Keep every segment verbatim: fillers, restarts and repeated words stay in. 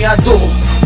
sonhador.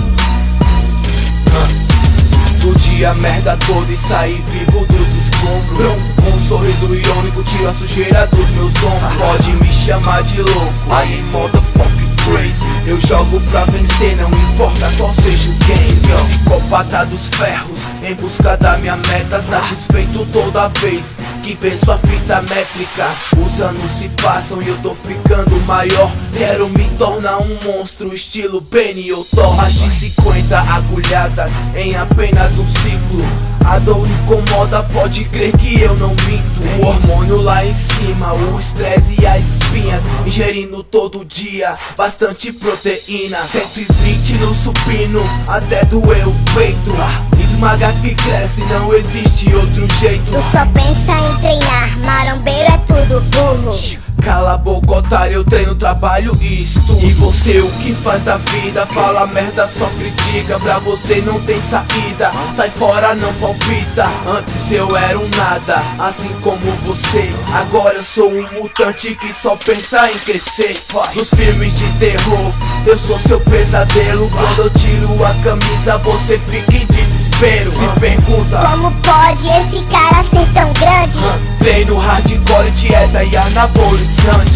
Explodi a merda toda e saí vivo dos escombros. Com um sorriso irônico tiro a sujeira dos meus ombros. Pode me chamar de louco, I am motherfucking crazy. Eu jogo pra vencer, não importa qual seja o game. Psicopata dos ferros, em busca da minha meta, satisfeito toda vez que venço a fita métrica. Os anos se passam e eu tô ficando maior. Quero me tornar um monstro estilo Benny ou Thor. Mais de cinquenta agulhadas em apenas um ciclo. A dor incomoda, pode crer que eu não minto. O hormônio lá em cima, o estresse e as espinhas. Ingerindo todo dia bastante proteína. cento e vinte no supino, até doer o peito. Esmaga que cresce, não existe outro jeito. Tu só pensa em treinar, marombeiro é tudo burro. Cala a boca, otário, eu treino, trabalho e estudo. E você, o que faz da vida? Fala merda, só critica. Pra você não tem saída, sai fora, não palpita. Antes eu era um nada, assim como você. Agora eu sou um mutante que só pensa em crescer. Nos filmes de terror, eu sou seu pesadelo. Quando eu tiro a camisa, você fica em desespero. Se pergunta, como pode esse cara ser tão grande? Treino hardcore, dieta e anabolizante.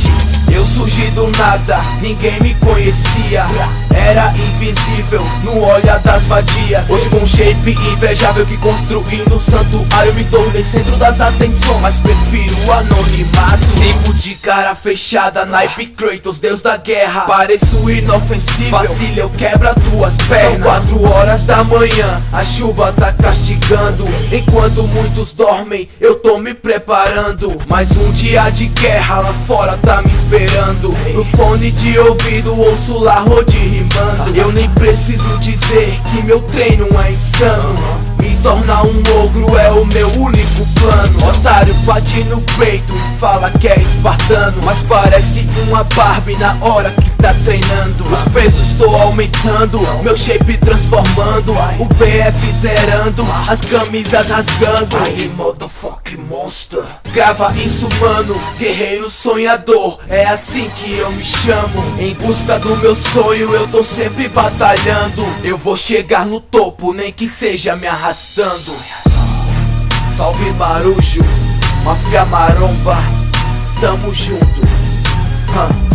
Eu surgi do nada, ninguém me conhecia. Era invisível no olhar das vadias. Hoje com um shape invejável que construí no santuário, me tornei centro das atenções, mas prefiro o anonimato. Sigo de cara fechada, naipe Kratos, deus da guerra. Pareço inofensível, vacila eu quebro tuas pernas. São quatro horas da manhã, a chuva tá castigando. Enquanto muitos dormem, eu tô me preparando. Mais um dia de guerra lá fora tá me esperando. No fone de ouvido ouço lá Rodi rimando. Eu nem preciso dizer que meu treino é insano. Me tornar um ogro é o meu único plano. Otário bate no peito e fala que é espartano, mas parece uma Barbie na hora que tá treinando. Os pesos tô aumentando, meu shape transformando. O B F zerando, as camisas rasgando. I am motherfucking monster. Grava isso, mano, guerreiro sonhador. É assim que eu me chamo. Em busca do meu sonho eu tô sempre batalhando. Eu vou chegar no topo, nem que seja me arrastando. Salve Marujo, Máfia Maromba, tamo junto. Huh.